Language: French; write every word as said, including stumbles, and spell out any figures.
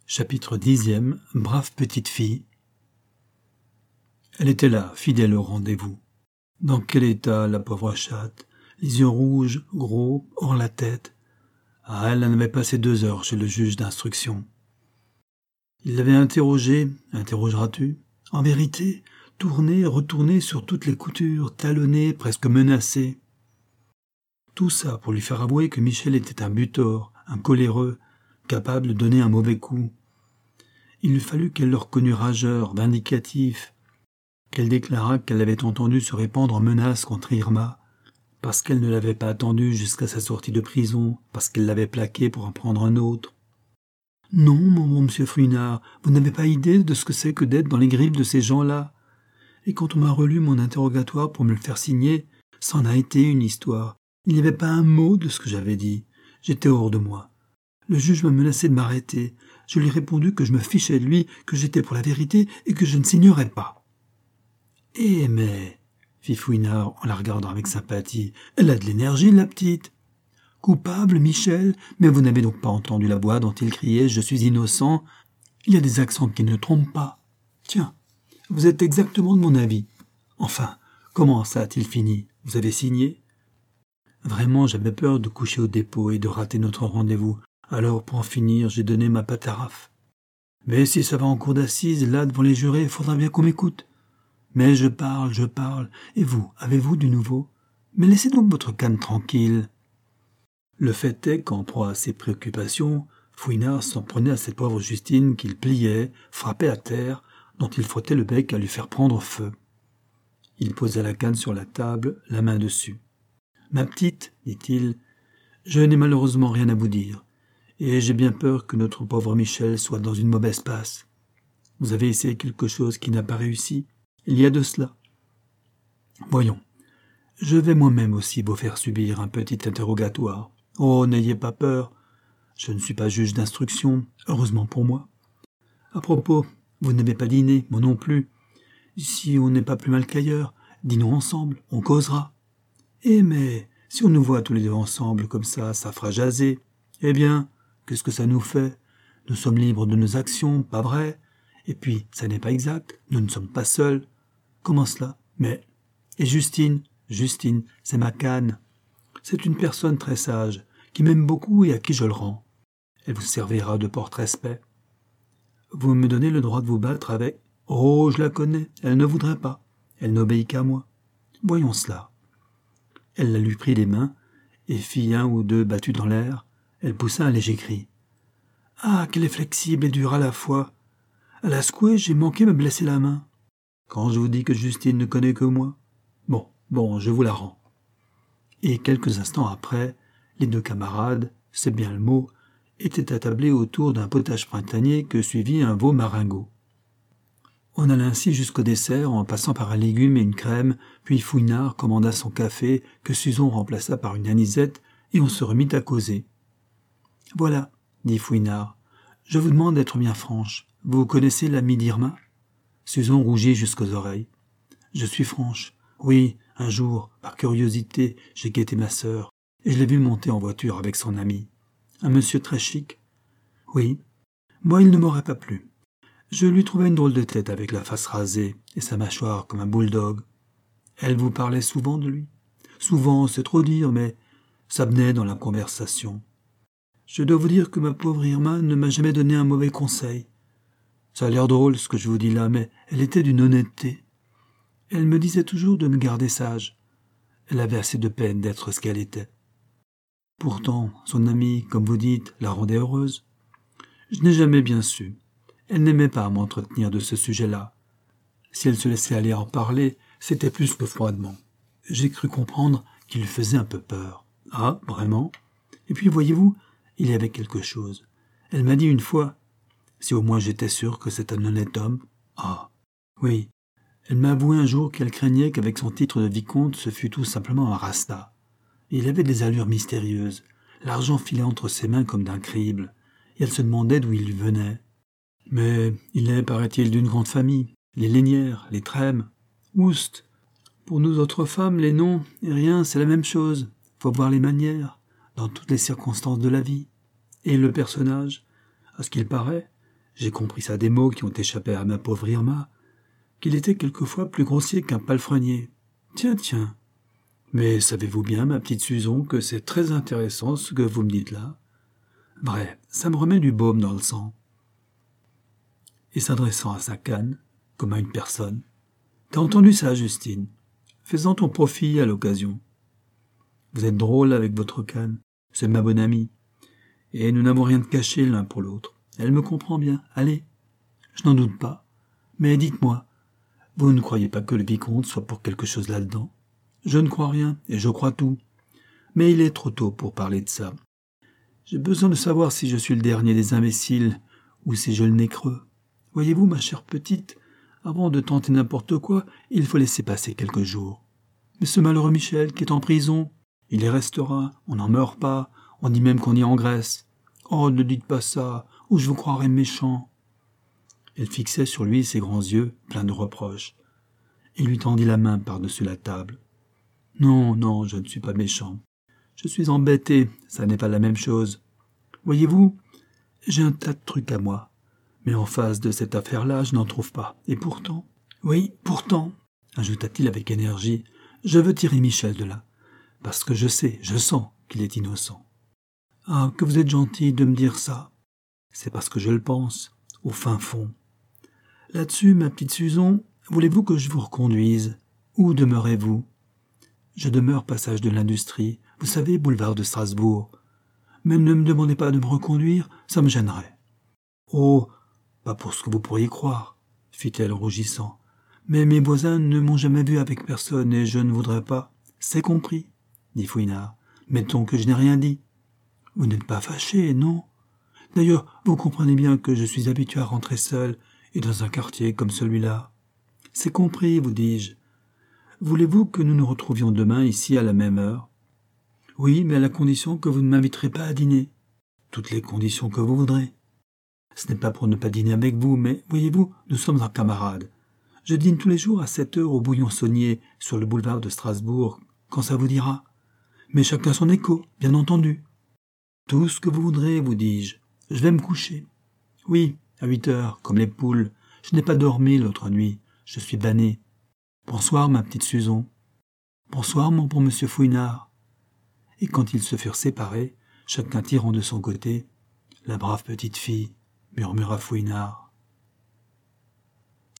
Chapitre dixième. Brave petite fille. Elle était là, fidèle au rendez-vous. Dans quel état, la pauvre chatte, les yeux rouges, gros, hors la tête. Ah, elle en avait passé deux heures chez le juge d'instruction. Il l'avait interrogée, interrogeras-tu? En vérité, tournée, retournée sur toutes les coutures, talonnée, presque menacée. Tout ça pour lui faire avouer que Michel était un butor, un coléreux, capable de donner un mauvais coup. Il eût fallu qu'elle le reconnût rageur, vindicatif, qu'elle déclarât qu'elle l'avait entendu se répandre en menaces contre Irma, parce qu'elle ne l'avait pas attendu jusqu'à sa sortie de prison, parce qu'elle l'avait plaqué pour en prendre un autre. Non, mon bon monsieur Fouinard, vous n'avez pas idée de ce que c'est que d'être dans les griffes de ces gens-là. Et quand on m'a relu mon interrogatoire pour me le faire signer, ça en a été une histoire. Il n'y avait pas un mot de ce que j'avais dit. J'étais hors de moi. Le juge m'a menacé de m'arrêter. Je lui ai répondu que je me fichais de lui, que j'étais pour la vérité et que je ne signerais pas. « Eh mais, fit Fouinard en la regardant avec sympathie, elle a de l'énergie, la petite. Coupable, Michel, mais vous n'avez donc pas entendu la voix dont il criait « Je suis innocent ». Il y a des accents qui ne trompent pas. Tiens, vous êtes exactement de mon avis. Enfin, comment ça a-t-il fini? Vous avez signé? Vraiment, j'avais peur de coucher au dépôt et de rater notre rendez-vous. Alors, pour en finir, j'ai donné ma pataraffe. Mais si ça va en cour d'assises, là, devant les jurés, il faudra bien qu'on m'écoute. Mais je parle, je parle. Et vous, avez-vous du nouveau? Mais laissez donc votre canne tranquille. Le fait est qu'en proie à ses préoccupations, Fouinard s'en prenait à cette pauvre Justine qu'il pliait, frappait à terre, dont il frottait le bec à lui faire prendre feu. Il posa la canne sur la table, la main dessus. « Ma petite, dit-il, je n'ai malheureusement rien à vous dire, et j'ai bien peur que notre pauvre Michel soit dans une mauvaise passe. Vous avez essayé quelque chose qui n'a pas réussi, il y a de cela. Voyons, je vais moi-même aussi vous faire subir un petit interrogatoire. Oh, n'ayez pas peur, je ne suis pas juge d'instruction, heureusement pour moi. À propos, vous n'avez pas dîné, moi non plus. Si on n'est pas plus mal qu'ailleurs, dînons ensemble, on causera. Eh mais, si on nous voit tous les deux ensemble comme ça, ça fera jaser. Eh bien, qu'est-ce que ça nous fait? Nous sommes libres de nos actions, pas vrai? Et puis, ça n'est pas exact, nous ne sommes pas seuls. Comment cela? Mais, et Justine? Justine, c'est ma canne. C'est une personne très sage, qui m'aime beaucoup et à qui je le rends. Elle vous servira de porte-respect. Vous me donnez le droit de vous battre avec... Oh, je la connais, elle ne voudrait pas. Elle n'obéit qu'à moi. Voyons cela. Elle la lui prit les mains, et fit un ou deux battus dans l'air. Elle poussa un léger cri. « Ah, qu'elle est flexible et dure à la fois! À la secouer, j'ai manqué me blesser la main. Quand je vous dis que Justine ne connaît que moi. Bon, bon, je vous la rends. » Et quelques instants après, les deux camarades, c'est bien le mot, étaient attablés autour d'un potage printanier que suivit un veau maringot. On alla ainsi jusqu'au dessert en passant par un légume et une crème, puis Fouinard commanda son café que Suzon remplaça par une anisette et on se remit à causer. « Voilà, dit Fouinard, je vous demande d'être bien franche. Vous connaissez l'ami d'Irma » Suzon rougit jusqu'aux oreilles. « Je suis franche. Oui, un jour, par curiosité, j'ai guetté ma sœur et je l'ai vue monter en voiture avec son ami. Un monsieur très chic. Oui, moi il ne m'aurait pas plu. Je lui trouvais une drôle de tête avec la face rasée et sa mâchoire comme un bulldog. Elle vous parlait souvent de lui. Souvent, c'est trop dire, mais ça venait dans la conversation. Je dois vous dire que ma pauvre Irma ne m'a jamais donné un mauvais conseil. Ça a l'air drôle ce que je vous dis là, mais elle était d'une honnêteté. Elle me disait toujours de me garder sage. Elle avait assez de peine d'être ce qu'elle était. Pourtant, son amie, comme vous dites, la rendait heureuse. Je n'ai jamais bien su. Elle n'aimait pas m'entretenir de ce sujet-là. Si elle se laissait aller en parler, c'était plus que froidement. J'ai cru comprendre qu'il lui faisait un peu peur. Ah, vraiment? Et puis, voyez-vous, il y avait quelque chose. Elle m'a dit une fois, si au moins j'étais sûr que c'est un honnête homme. Ah, oui. Elle m'a avoué un jour qu'elle craignait qu'avec son titre de vicomte, ce fût tout simplement un rasta. Il avait des allures mystérieuses. L'argent filait entre ses mains comme d'un crible, et elle se demandait d'où il lui venait. Mais il est, paraît-il, d'une grande famille, les Lénières, les Trêmes, Oust. Pour nous autres femmes, les noms et rien, c'est la même chose. Faut voir les manières, dans toutes les circonstances de la vie. Et le personnage, à ce qu'il paraît, J'ai compris ça des mots qui ont échappé à ma pauvre Irma, qu'il était quelquefois plus grossier qu'un palefrenier. Tiens, tiens. Mais savez-vous bien, ma petite Susan, que c'est très intéressant ce que vous me dites là? Vrai, ça me remet du baume dans le sang. Et s'adressant à sa canne, comme à une personne. T'as entendu ça, Justine? Fais-en ton profit à l'occasion. Vous êtes drôle avec votre canne, c'est ma bonne amie. Et nous n'avons rien de caché l'un pour l'autre. Elle me comprend bien. Allez, je n'en doute pas. Mais dites-moi, vous ne croyez pas que le vicomte soit pour quelque chose là-dedans? Je ne crois rien, et je crois tout. Mais il est trop tôt pour parler de ça. J'ai besoin de savoir si je suis le dernier des imbéciles, ou si je le nez creux. Voyez-vous, ma chère petite, avant de tenter n'importe quoi, il faut laisser passer quelques jours. Mais ce malheureux Michel qui est en prison, il y restera, on n'en meurt pas, on dit même qu'on y engraisse. Oh, ne dites pas ça, ou je vous croirais méchant. Elle fixait sur lui ses grands yeux, pleins de reproches. Il lui tendit la main par-dessus la table. Non, non, je ne suis pas méchant. Je suis embêté, ça n'est pas la même chose. Voyez-vous, j'ai un tas de trucs à moi. Mais en face de cette affaire-là, je n'en trouve pas. Et pourtant, oui, pourtant, ajouta-t-il avec énergie, je veux tirer Michel de là. Parce que je sais, je sens qu'il est innocent. Ah, que vous êtes gentil de me dire ça. C'est parce que je le pense, au fin fond. Là-dessus, ma petite Susan, voulez-vous que je vous reconduise? Où demeurez-vous? Je demeure passage de l'Industrie, vous savez, boulevard de Strasbourg. Mais ne me demandez pas de me reconduire, ça me gênerait. Oh, pas pour ce que vous pourriez croire, fit-elle rougissant. Mais mes voisins ne m'ont jamais vu avec personne et je ne voudrais pas. C'est compris, dit Fouinard. Mettons que je n'ai rien dit. Vous n'êtes pas fâché, non? D'ailleurs, vous comprenez bien que je suis habitué à rentrer seul et dans un quartier comme celui-là. C'est compris, vous dis-je. Voulez-vous que nous nous retrouvions demain ici à la même heure? Oui, mais à la condition que vous ne m'inviterez pas à dîner. Toutes les conditions que vous voudrez. Ce n'est pas pour ne pas dîner avec vous, mais, voyez-vous, nous sommes en camarades. Je dîne tous les jours à sept heures au Bouillon-Saunier, sur le boulevard de Strasbourg, quand ça vous dira. Mais chacun son écho, bien entendu. Tout ce que vous voudrez, vous dis-je. Je vais me coucher. Oui, à huit heures, comme les poules. Je n'ai pas dormi l'autre nuit. Je suis banné. Bonsoir, ma petite Susan. Bonsoir, mon bon monsieur Fouinard. Et quand ils se furent séparés, chacun tirant de son côté, la brave petite fille murmura Fouinard.